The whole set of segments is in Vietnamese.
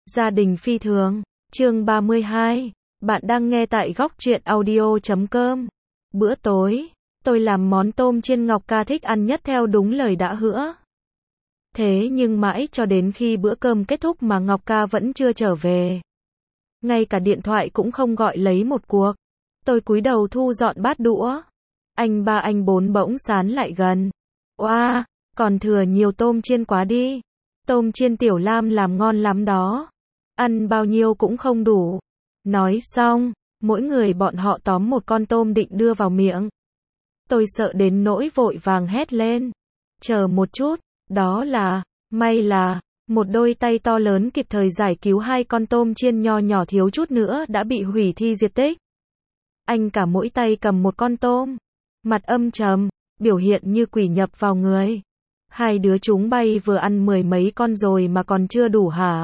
Gia đình phi thường, chương 32, bạn đang nghe tại góc truyện audio.com. Bữa tối, tôi làm món tôm chiên Ngọc Ca thích ăn nhất theo đúng lời đã hứa. Thế nhưng mãi cho đến khi bữa cơm kết thúc mà Ngọc Ca vẫn chưa trở về. Ngay cả điện thoại cũng không gọi lấy một cuộc. Tôi cúi đầu thu dọn bát đũa. Anh ba anh bốn bỗng sán lại gần. Oa, còn thừa nhiều tôm chiên quá đi. Tôm chiên Tiểu Lam làm ngon lắm đó. Ăn bao nhiêu cũng không đủ. Nói xong, mỗi người bọn họ tóm một con tôm định đưa vào miệng. Tôi sợ đến nỗi vội vàng hét lên. Chờ một chút, đó là, may là, một đôi tay to lớn kịp thời giải cứu hai con tôm chiên nho nhỏ thiếu chút nữa đã bị hủy thi diệt tích. Anh cả mỗi tay cầm một con tôm. Mặt âm trầm, biểu hiện như quỷ nhập vào người. Hai đứa chúng bay vừa ăn mười mấy con rồi mà còn chưa đủ hả?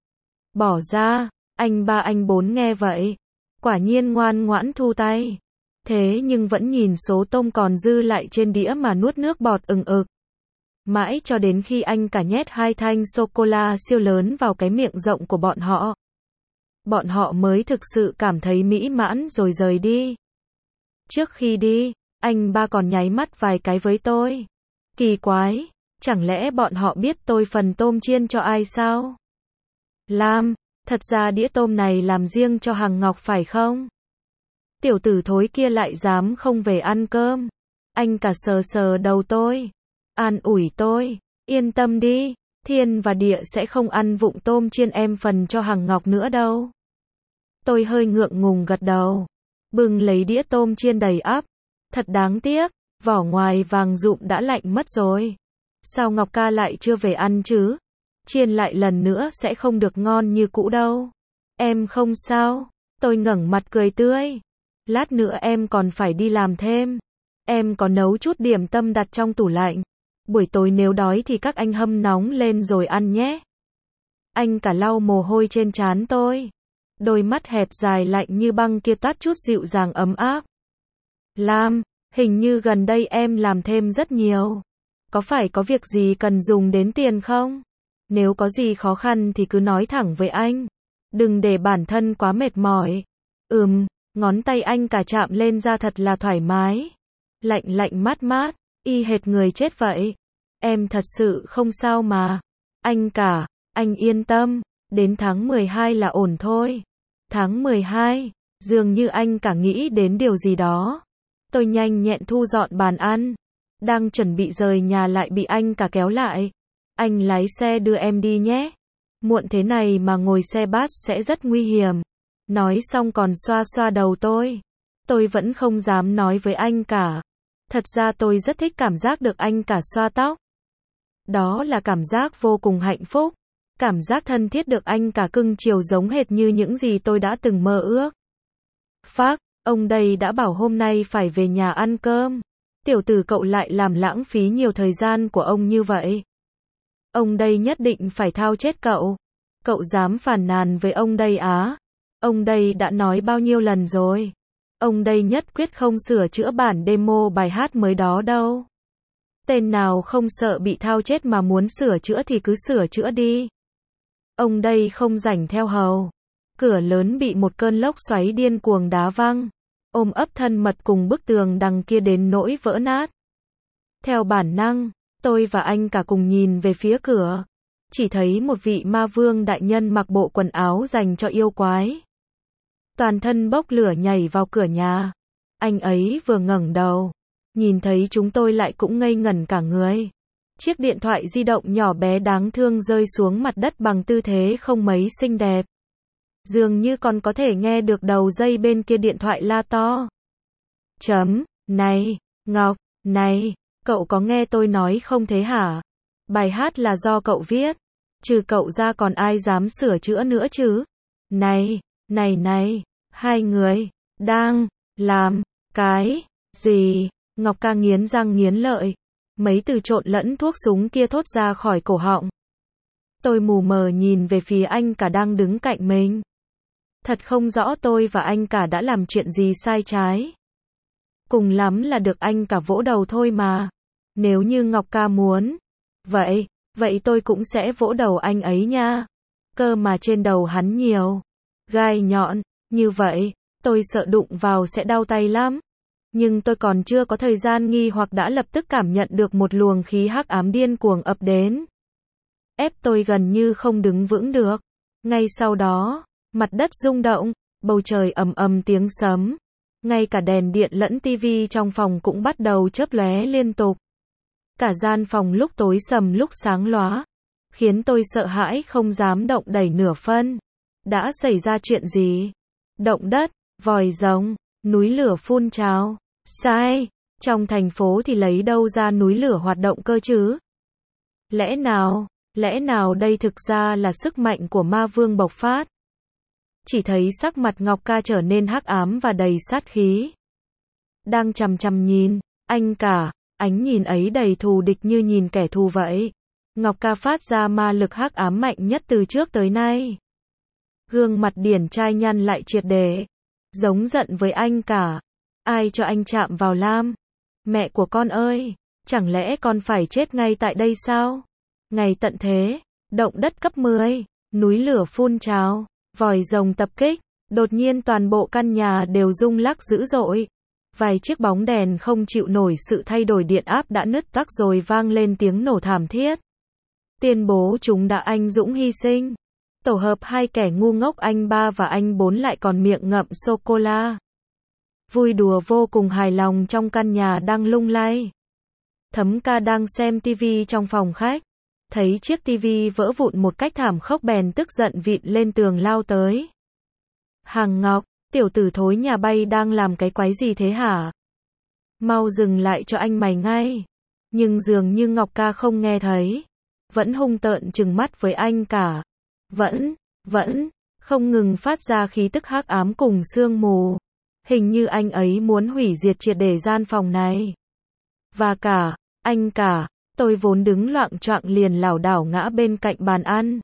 Bỏ ra, anh ba anh bốn nghe vậy. Quả nhiên ngoan ngoãn thu tay. Thế nhưng vẫn nhìn số tôm còn dư lại trên đĩa mà nuốt nước bọt ừng ực. Mãi cho đến khi anh cả nhét hai thanh sô-cô-la siêu lớn vào cái miệng rộng của bọn họ. Bọn họ mới thực sự cảm thấy mỹ mãn rồi rời đi. Trước khi đi, anh ba còn nháy mắt vài cái với tôi. Kỳ quái, chẳng lẽ bọn họ biết tôi phần tôm chiên cho ai sao? Lam, thật ra đĩa tôm này làm riêng cho Hằng Ngọc phải không? Tiểu tử thối kia lại dám không về ăn cơm. Anh cả sờ sờ đầu tôi. An ủi tôi. Yên tâm đi, thiên và địa sẽ không ăn vụng tôm chiên em phần cho Hằng Ngọc nữa đâu. Tôi hơi ngượng ngùng gật đầu. Bưng lấy đĩa tôm chiên đầy ắp. Thật đáng tiếc, vỏ ngoài vàng rụm đã lạnh mất rồi. Sao Ngọc Ca lại chưa về ăn chứ? Chiên lại lần nữa sẽ không được ngon như cũ đâu. Em không sao. Tôi ngẩng mặt cười tươi. Lát nữa em còn phải đi làm thêm. Em có nấu chút điểm tâm đặt trong tủ lạnh. Buổi tối nếu đói thì các anh hâm nóng lên rồi ăn nhé. Anh cả lau mồ hôi trên trán tôi. Đôi mắt hẹp dài lạnh như băng kia toát chút dịu dàng ấm áp. Lam, hình như gần đây em làm thêm rất nhiều. Có phải có việc gì cần dùng đến tiền không? Nếu có gì khó khăn thì cứ nói thẳng với anh. Đừng để bản thân quá mệt mỏi. Ngón tay anh cả chạm lên da thật là thoải mái. Lạnh lạnh mát mát, y hệt người chết vậy. Em thật sự không sao mà. Anh cả, anh yên tâm, đến tháng 12 là ổn thôi. Tháng 12, dường như anh cả nghĩ đến điều gì đó. Tôi nhanh nhẹn thu dọn bàn ăn. Đang chuẩn bị rời nhà lại bị anh cả kéo lại. Anh lái xe đưa em đi nhé. Muộn thế này mà ngồi xe bus sẽ rất nguy hiểm. Nói xong còn xoa xoa đầu tôi. Tôi vẫn không dám nói với anh cả. Thật ra tôi rất thích cảm giác được anh cả xoa tóc. Đó là cảm giác vô cùng hạnh phúc. Cảm giác thân thiết được anh cả cưng chiều giống hệt như những gì tôi đã từng mơ ước. Phác, ông đây đã bảo hôm nay phải về nhà ăn cơm. Tiểu tử cậu lại làm lãng phí nhiều thời gian của ông như vậy. Ông đây nhất định phải thao chết cậu. Cậu dám phàn nàn với ông đây á? Ông đây đã nói bao nhiêu lần rồi. Ông đây nhất quyết không sửa chữa bản demo bài hát mới đó đâu. Tên nào không sợ bị thao chết mà muốn sửa chữa thì cứ sửa chữa đi. Ông đây không rảnh theo hầu. Cửa lớn bị một cơn lốc xoáy điên cuồng đá văng. Ôm ấp thân mật cùng bức tường đằng kia đến nỗi vỡ nát. Theo bản năng, tôi và anh cả cùng nhìn về phía cửa. Chỉ thấy một vị ma vương đại nhân mặc bộ quần áo dành cho yêu quái. Toàn thân bốc lửa nhảy vào cửa nhà. Anh ấy vừa ngẩng đầu, nhìn thấy chúng tôi lại cũng ngây ngẩn cả người. Chiếc điện thoại di động nhỏ bé đáng thương rơi xuống mặt đất bằng tư thế không mấy xinh đẹp. Dường như còn có thể nghe được đầu dây bên kia điện thoại la to. Này, Ngọc, này, cậu có nghe tôi nói không thế hả? Bài hát là do cậu viết. Trừ cậu ra còn ai dám sửa chữa nữa chứ? Này, hai người, đang, làm, cái, gì? Ngọc Ca nghiến răng nghiến lợi. Mấy từ trộn lẫn thuốc súng kia thốt ra khỏi cổ họng. Tôi mù mờ nhìn về phía anh cả đang đứng cạnh mình. Thật không rõ tôi và anh cả đã làm chuyện gì sai trái. Cùng lắm là được anh cả vỗ đầu thôi mà. Nếu như Ngọc Ca muốn. Vậy tôi cũng sẽ vỗ đầu anh ấy nha. cơ mà trên đầu hắn nhiều gai nhọn, như vậy, tôi sợ đụng vào sẽ đau tay lắm. Nhưng tôi còn chưa có thời gian nghi hoặc đã lập tức cảm nhận được một luồng khí hắc ám điên cuồng ập đến. Ép tôi gần như không đứng vững được. Ngay sau đó, mặt đất rung động, bầu trời ầm ầm tiếng sấm. Ngay cả đèn điện lẫn tivi trong phòng cũng bắt đầu chớp lóe liên tục. Cả gian phòng lúc tối sầm lúc sáng lóa, khiến tôi sợ hãi không dám động đẩy nửa phân. Đã xảy ra chuyện gì? Động đất, vòi rồng, núi lửa phun trào. Sai, trong thành phố thì lấy đâu ra núi lửa hoạt động cơ chứ? Lẽ nào đây thực ra là sức mạnh của ma vương bộc phát? Chỉ thấy sắc mặt Ngọc Ca trở nên hắc ám và đầy sát khí. Đang chằm chằm nhìn, anh cả, ánh nhìn ấy đầy thù địch như nhìn kẻ thù vậy. Ngọc Ca phát ra ma lực hắc ám mạnh nhất từ trước tới nay. Gương mặt điển trai nhăn lại triệt để, giống giận với anh cả. Ai cho anh chạm vào Lam? Mẹ của con ơi, chẳng lẽ con phải chết ngay tại đây sao? Ngày tận thế, động đất cấp 10, núi lửa phun trào, vòi rồng tập kích, đột nhiên toàn bộ căn nhà đều rung lắc dữ dội. Vài chiếc bóng đèn không chịu nổi sự thay đổi điện áp đã nứt toác rồi vang lên tiếng nổ thảm thiết. Tuyên bố chúng đã anh dũng hy sinh. Tổ hợp hai kẻ ngu ngốc anh ba và anh bốn lại còn miệng ngậm sô-cô-la. Vui đùa vô cùng hài lòng trong căn nhà đang lung lay. Thấm Ca đang xem tivi trong phòng khách. Thấy chiếc tivi vỡ vụn một cách thảm khốc bèn tức giận vịn lên tường lao tới. Hằng Ngọc, tiểu tử thối nhà bay đang làm cái quái gì thế hả? Mau dừng lại cho anh mày ngay. Nhưng dường như Ngọc Ca không nghe thấy. Vẫn hung tợn trừng mắt với anh cả. Vẫn, không ngừng phát ra khí tức hắc ám cùng sương mù. Hình như anh ấy muốn hủy diệt triệt để gian phòng này. Và cả, anh cả, tôi vốn đứng loạng choạng liền lảo đảo ngã bên cạnh bàn ăn.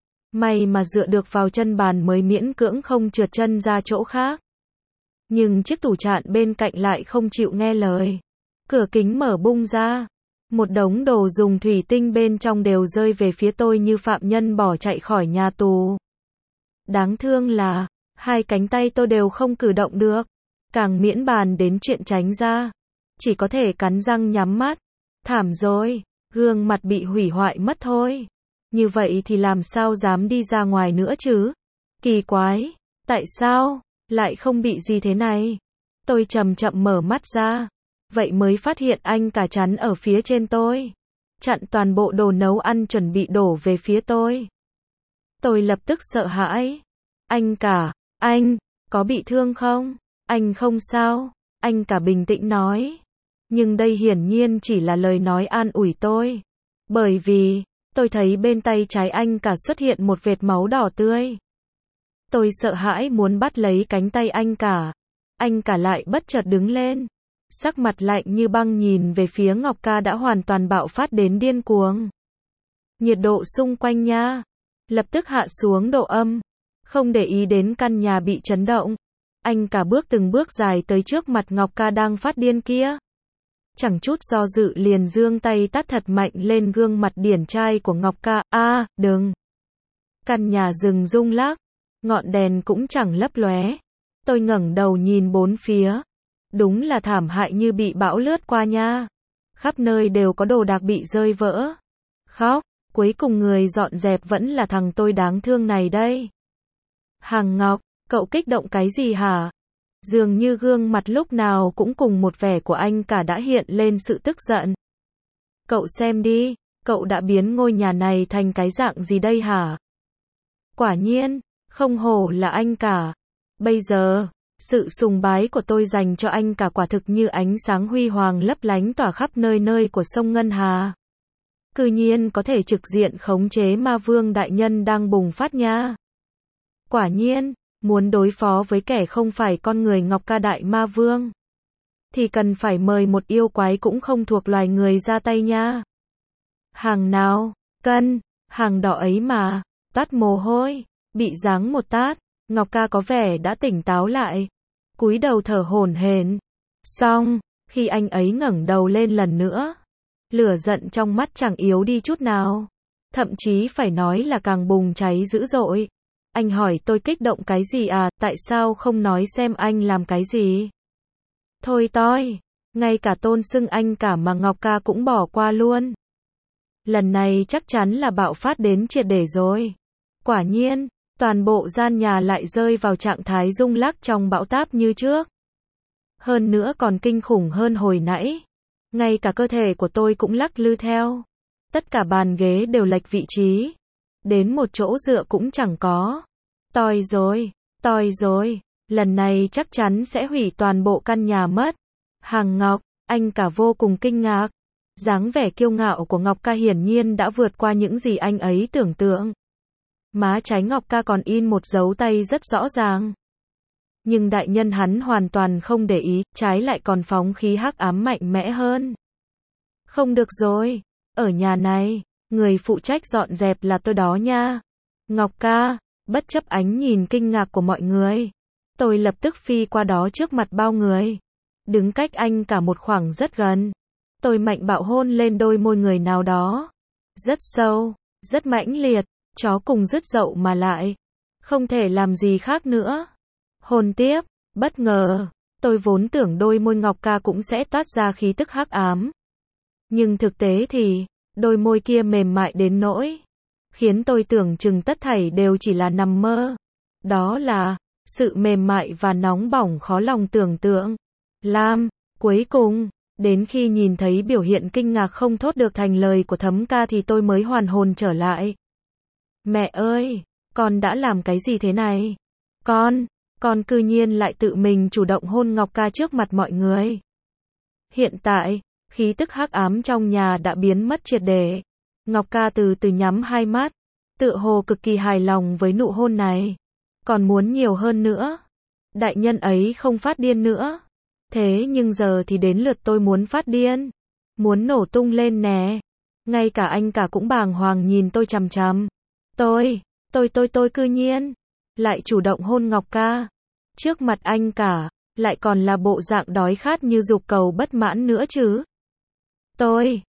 May mà dựa được vào chân bàn mới miễn cưỡng không trượt chân ra chỗ khác. Nhưng chiếc tủ trạn bên cạnh lại không chịu nghe lời. Cửa kính mở bung ra. Một đống đồ dùng thủy tinh bên trong đều rơi về phía tôi như phạm nhân bỏ chạy khỏi nhà tù. Đáng thương là, hai cánh tay tôi đều không cử động được. Càng miễn bàn đến chuyện tránh ra. Chỉ có thể cắn răng nhắm mắt. Thảm rồi, gương mặt bị hủy hoại mất thôi. Như vậy thì làm sao dám đi ra ngoài nữa chứ? Kỳ quái, tại sao lại không bị gì thế này? Tôi chậm chậm mở mắt ra. Vậy mới phát hiện anh cả chắn ở phía trên tôi. Chặn toàn bộ đồ nấu ăn chuẩn bị đổ về phía tôi. Tôi lập tức sợ hãi. Anh cả, anh, có bị thương không? Anh không sao. Anh cả bình tĩnh nói. Nhưng đây hiển nhiên chỉ là lời nói an ủi tôi. Bởi vì, tôi thấy bên tay trái anh cả xuất hiện một vệt máu đỏ tươi. Tôi sợ hãi muốn bắt lấy cánh tay anh cả. Anh cả lại bất chợt đứng lên. Sắc mặt lạnh như băng nhìn về phía Ngọc Ca đã hoàn toàn bạo phát đến điên cuồng. Nhiệt độ xung quanh nha. Lập tức hạ xuống độ âm. Không để ý đến căn nhà bị chấn động. Anh cả bước từng bước dài tới trước mặt Ngọc Ca đang phát điên kia. Chẳng chút do dự liền giương tay tát thật mạnh lên gương mặt điển trai của Ngọc Ca. Đừng. Căn nhà rừng rung lắc. Ngọn đèn cũng chẳng lấp lóe. Tôi ngẩng đầu nhìn bốn phía. Đúng là thảm hại như bị bão lướt qua nha. Khắp nơi đều có đồ đạc bị rơi vỡ. Khóc, cuối cùng người dọn dẹp vẫn là thằng tôi đáng thương này đây. Hằng Ngọc, cậu kích động cái gì hả? Dường như gương mặt lúc nào cũng cùng một vẻ của anh cả đã hiện lên sự tức giận. Cậu xem đi, cậu đã biến ngôi nhà này thành cái dạng gì đây hả? Quả nhiên, không hổ là anh cả. Bây giờ, sự sùng bái của tôi dành cho anh cả quả thực như ánh sáng huy hoàng lấp lánh tỏa khắp nơi nơi của sông Ngân Hà. Cư nhiên có thể trực diện khống chế ma vương đại nhân đang bùng phát nha. Quả nhiên, muốn đối phó với kẻ không phải con người Ngọc Ca đại ma vương, thì cần phải mời một yêu quái cũng không thuộc loài người ra tay nha. Hàng nào, hàng đỏ ấy mà, toát mồ hôi, bị giáng một tát, Ngọc Ca có vẻ đã tỉnh táo lại, cúi đầu thở hổn hển. Xong, khi anh ấy ngẩng đầu lên lần nữa, lửa giận trong mắt chẳng yếu đi chút nào. Thậm chí phải nói là càng bùng cháy dữ dội. Anh hỏi tôi kích động cái gì à, tại sao không nói xem anh làm cái gì? Thôi toi, ngay cả tôn xưng anh cả mà Ngọc ca cũng bỏ qua luôn. Lần này chắc chắn là bạo phát đến triệt để rồi. Quả nhiên, toàn bộ gian nhà lại rơi vào trạng thái rung lắc trong bão táp như trước. Hơn nữa còn kinh khủng hơn hồi nãy. Ngay cả cơ thể của tôi cũng lắc lư theo. Tất cả bàn ghế đều lệch vị trí. Đến một chỗ dựa cũng chẳng có. Toi rồi, lần này chắc chắn sẽ hủy toàn bộ căn nhà mất. Hàng Ngọc, anh cả vô cùng kinh ngạc. Dáng vẻ kiêu ngạo của Ngọc ca hiển nhiên đã vượt qua những gì anh ấy tưởng tượng. Má trái Ngọc ca còn in một dấu tay rất rõ ràng. Nhưng đại nhân hắn hoàn toàn không để ý, trái lại còn phóng khí hắc ám mạnh mẽ hơn. Không được rồi, ở nhà này, người phụ trách dọn dẹp là tôi đó nha. Ngọc ca, bất chấp ánh nhìn kinh ngạc của mọi người, tôi lập tức phi qua đó trước mặt bao người. Đứng cách anh cả một khoảng rất gần. Tôi mạnh bạo hôn lên đôi môi người nào đó. Rất sâu, rất mãnh liệt, chó cùng rứt dậu mà lại. Không thể làm gì khác nữa. Hôn tiếp, bất ngờ, tôi vốn tưởng đôi môi Ngọc ca cũng sẽ toát ra khí tức hắc ám. Nhưng thực tế thì, đôi môi kia mềm mại đến nỗi khiến tôi tưởng chừng tất thảy đều chỉ là nằm mơ. Đó là sự mềm mại và nóng bỏng khó lòng tưởng tượng. Cuối cùng, đến khi nhìn thấy biểu hiện kinh ngạc không thốt được thành lời của Thấm ca thì tôi mới hoàn hồn trở lại. Mẹ ơi, con đã làm cái gì thế này? Con cư nhiên lại tự mình chủ động hôn Ngọc ca trước mặt mọi người. Hiện tại, khí tức hắc ám trong nhà đã biến mất triệt để. Ngọc ca từ từ nhắm hai mắt, tựa hồ cực kỳ hài lòng với nụ hôn này. Còn muốn nhiều hơn nữa. Đại nhân ấy không phát điên nữa. Thế nhưng giờ thì đến lượt tôi muốn phát điên. Muốn nổ tung lên nè. Ngay cả anh cả cũng bàng hoàng nhìn tôi chằm chằm. Tôi cư nhiên lại chủ động hôn Ngọc ca. Trước mặt anh cả, lại còn là bộ dạng đói khát như dục cầu bất mãn nữa chứ. Tôi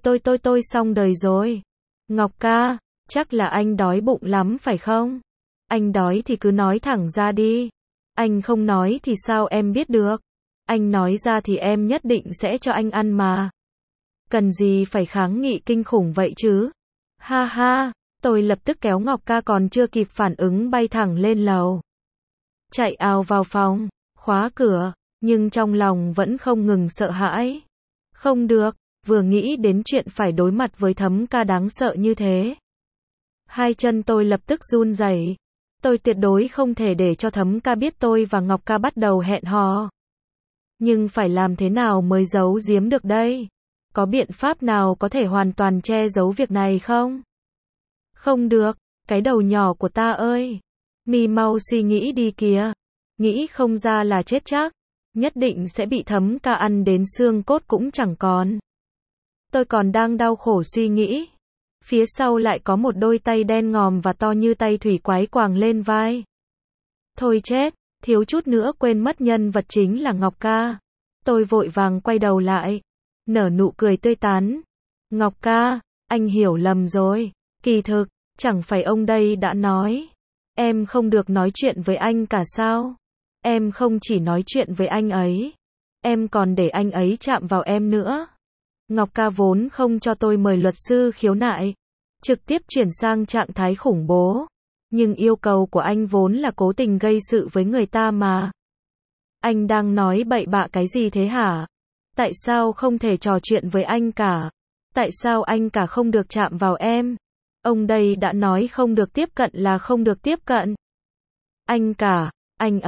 xong đời rồi. Ngọc ca, chắc là anh đói bụng lắm phải không? Anh đói thì cứ nói thẳng ra đi. Anh không nói thì sao em biết được? Anh nói ra thì em nhất định sẽ cho anh ăn mà. Cần gì phải kháng nghị kinh khủng vậy chứ? Ha ha, tôi lập tức kéo Ngọc ca còn chưa kịp phản ứng bay thẳng lên lầu. Chạy ào vào phòng, khóa cửa, nhưng trong lòng vẫn không ngừng sợ hãi. Không được, vừa nghĩ đến chuyện phải đối mặt với Thấm ca đáng sợ như thế. Hai chân tôi lập tức run rẩy. Tôi tuyệt đối không thể để cho Thấm ca biết tôi và Ngọc ca bắt đầu hẹn hò. Nhưng phải làm thế nào mới giấu giếm được đây? Có biện pháp nào có thể hoàn toàn che giấu việc này không? Không được, cái đầu nhỏ của ta ơi. Mi mau suy nghĩ đi kìa. Nghĩ không ra là chết chắc. Nhất định sẽ bị Thấm ca ăn đến xương cốt cũng chẳng còn. Tôi còn đang đau khổ suy nghĩ. Phía sau lại có một đôi tay đen ngòm và to như tay thủy quái quàng lên vai. Thôi chết, thiếu chút nữa quên mất nhân vật chính là Ngọc ca. Tôi vội vàng quay đầu lại. Nở nụ cười tươi tắn. Ngọc ca, anh hiểu lầm rồi. Kỳ thực, chẳng phải ông đây đã nói. Em không được nói chuyện với anh cả sao? Em không chỉ nói chuyện với anh ấy. Em còn để anh ấy chạm vào em nữa. Ngọc ca vốn không cho tôi mời luật sư khiếu nại. Trực tiếp chuyển sang trạng thái khủng bố. Nhưng yêu cầu của anh vốn là cố tình gây sự với người ta mà. Anh đang nói bậy bạ cái gì thế hả? Tại sao không thể trò chuyện với anh cả? Tại sao anh cả không được chạm vào em? Ông đây đã nói không được tiếp cận là không được tiếp cận. Anh cả, anh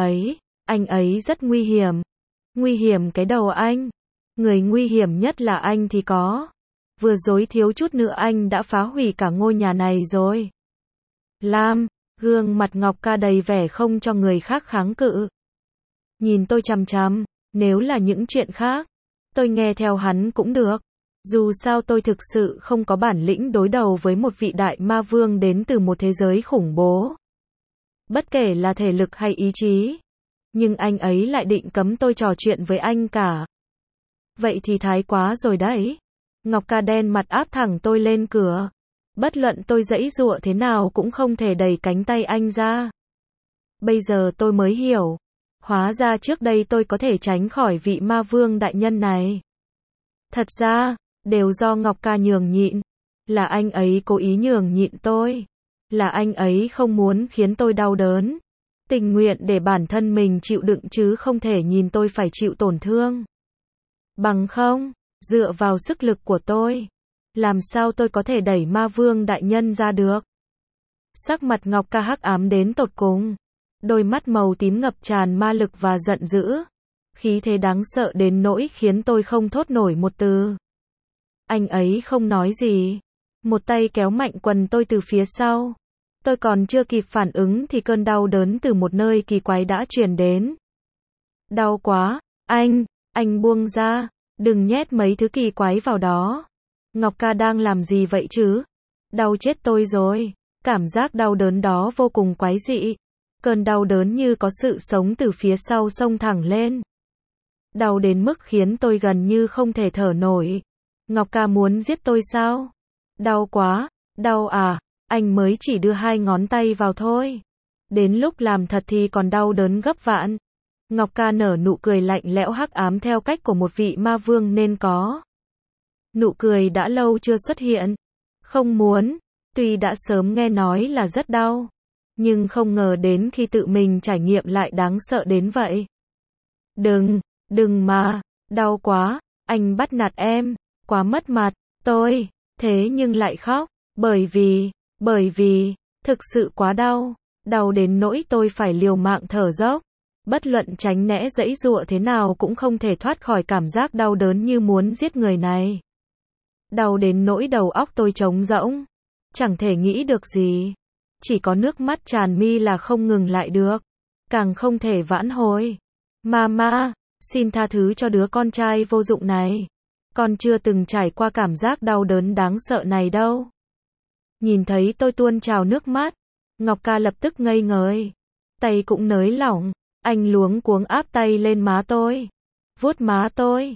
ấy rất nguy hiểm. Nguy hiểm cái đầu anh. Người nguy hiểm nhất là anh thì có. Vừa rồi thiếu chút nữa anh đã phá hủy cả ngôi nhà này rồi. Gương mặt Ngọc ca đầy vẻ không cho người khác kháng cự. Nhìn tôi chằm chằm, nếu là những chuyện khác, tôi nghe theo hắn cũng được. Dù sao tôi thực sự không có bản lĩnh đối đầu với một vị đại ma vương đến từ một thế giới khủng bố. Bất kể là thể lực hay ý chí. Nhưng anh ấy lại định cấm tôi trò chuyện với anh cả. Vậy thì thái quá rồi đấy. Ngọc ca đen mặt áp thẳng tôi lên cửa. Bất luận tôi giãy giụa thế nào cũng không thể đẩy cánh tay anh ra. Bây giờ tôi mới hiểu. Hóa ra trước đây tôi có thể tránh khỏi vị ma vương đại nhân này. Thật ra, đều do Ngọc Ca nhường nhịn. Là anh ấy cố ý nhường nhịn tôi. Là anh ấy không muốn khiến tôi đau đớn. Tình nguyện để bản thân mình chịu đựng chứ không thể nhìn tôi phải chịu tổn thương. Bằng không, dựa vào sức lực của tôi, làm sao tôi có thể đẩy ma vương đại nhân ra được? Sắc mặt Ngọc Ca hắc ám đến tột cùng. Đôi mắt màu tím ngập tràn ma lực và giận dữ. Khí thế đáng sợ đến nỗi khiến tôi không thốt nổi một từ. Anh ấy không nói gì. Một tay kéo mạnh quần tôi từ phía sau. Tôi còn chưa kịp phản ứng thì cơn đau đớn từ một nơi kỳ quái đã truyền đến. Đau quá, anh buông ra, đừng nhét mấy thứ kỳ quái vào đó. Ngọc Ca đang làm gì vậy chứ? Đau chết tôi rồi. Cảm giác đau đớn đó vô cùng quái dị. Cơn đau đớn như có sự sống từ phía sau xông thẳng lên. Đau đến mức khiến tôi gần như không thể thở nổi. Ngọc Ca muốn giết tôi sao? Đau quá, đau à, anh mới chỉ đưa 2 ngón tay vào thôi. Đến lúc làm thật thì còn đau đớn gấp vạn. Ngọc Ca nở nụ cười lạnh lẽo hắc ám theo cách của một vị ma vương nên có. Nụ cười đã lâu chưa xuất hiện. Không muốn, tuy đã sớm nghe nói là rất đau, nhưng không ngờ đến khi tự mình trải nghiệm lại đáng sợ đến vậy. Đừng mà, đau quá, anh bắt nạt em, quá mất mặt, tôi, thế nhưng lại khóc, bởi vì, thực sự quá đau, đau đến nỗi tôi phải liều mạng thở dốc. Bất luận tránh né giãy giụa thế nào cũng không thể thoát khỏi cảm giác đau đớn như muốn giết người này. Đau đến nỗi đầu óc tôi trống rỗng, chẳng thể nghĩ được gì. Chỉ có nước mắt tràn mi là không ngừng lại được, càng không thể vãn hồi. Mama, xin tha thứ cho đứa con trai vô dụng này. Con chưa từng trải qua cảm giác đau đớn đáng sợ này đâu. Nhìn thấy tôi tuôn trào nước mắt, Ngọc Ca lập tức ngây ngời. Tay cũng nới lỏng, anh luống cuống áp tay lên má tôi. Vuốt má tôi.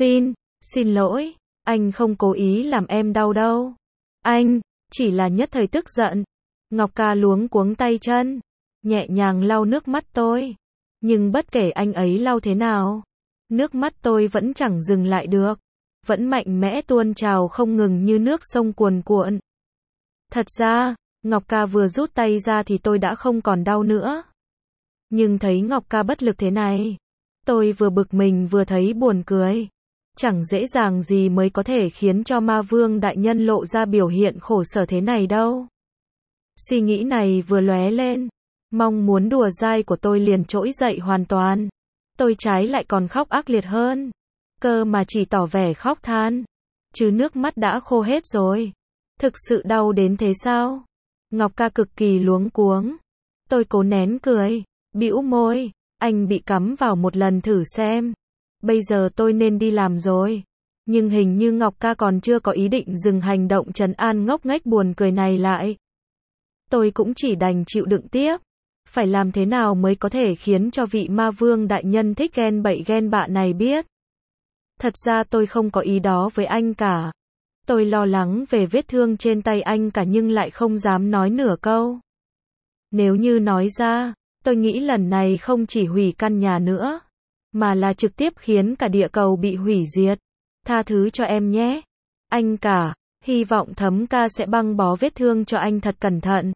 Xin lỗi, anh không cố ý làm em đau đâu. Anh, chỉ là nhất thời tức giận. Ngọc Ca luống cuống tay chân, nhẹ nhàng lau nước mắt tôi. Nhưng bất kể anh ấy lau thế nào, nước mắt tôi vẫn chẳng dừng lại được. Vẫn mạnh mẽ tuôn trào không ngừng như nước sông cuồn cuộn. Thật ra, Ngọc Ca vừa rút tay ra thì tôi đã không còn đau nữa. Nhưng thấy Ngọc Ca bất lực thế này, tôi vừa bực mình vừa thấy buồn cười. Chẳng dễ dàng gì mới có thể khiến cho ma vương đại nhân lộ ra biểu hiện khổ sở thế này đâu. Suy nghĩ này vừa lóe lên, mong muốn đùa dai của tôi liền trỗi dậy hoàn toàn. Tôi trái lại còn khóc ác liệt hơn. Cơ mà chỉ tỏ vẻ khóc than, chứ nước mắt đã khô hết rồi. Thực sự đau đến thế sao? Ngọc Ca cực kỳ luống cuống. Tôi cố nén cười, bĩu môi, anh bị cắm vào một lần thử xem. Bây giờ tôi nên đi làm rồi. Nhưng hình như Ngọc Ca còn chưa có ý định dừng hành động trấn an ngốc nghếch buồn cười này lại. Tôi cũng chỉ đành chịu đựng tiếp. Phải làm thế nào mới có thể khiến cho vị ma vương đại nhân thích ghen bậy ghen bạ này biết. Thật ra tôi không có ý đó với anh cả. Tôi lo lắng về vết thương trên tay anh cả nhưng lại không dám nói nửa câu. Nếu như nói ra, tôi nghĩ lần này không chỉ hủy căn nhà nữa, mà là trực tiếp khiến cả địa cầu bị hủy diệt. Tha thứ cho em nhé. Anh cả, hy vọng Thấm Ca sẽ băng bó vết thương cho anh thật cẩn thận.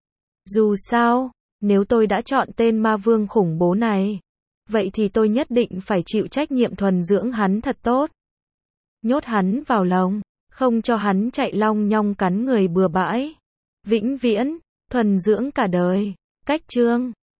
Dù sao, nếu tôi đã chọn tên ma vương khủng bố này, vậy thì tôi nhất định phải chịu trách nhiệm thuần dưỡng hắn thật tốt. Nhốt hắn vào lồng, không cho hắn chạy long nhong cắn người bừa bãi. Vĩnh viễn, thuần dưỡng cả đời. Cách chương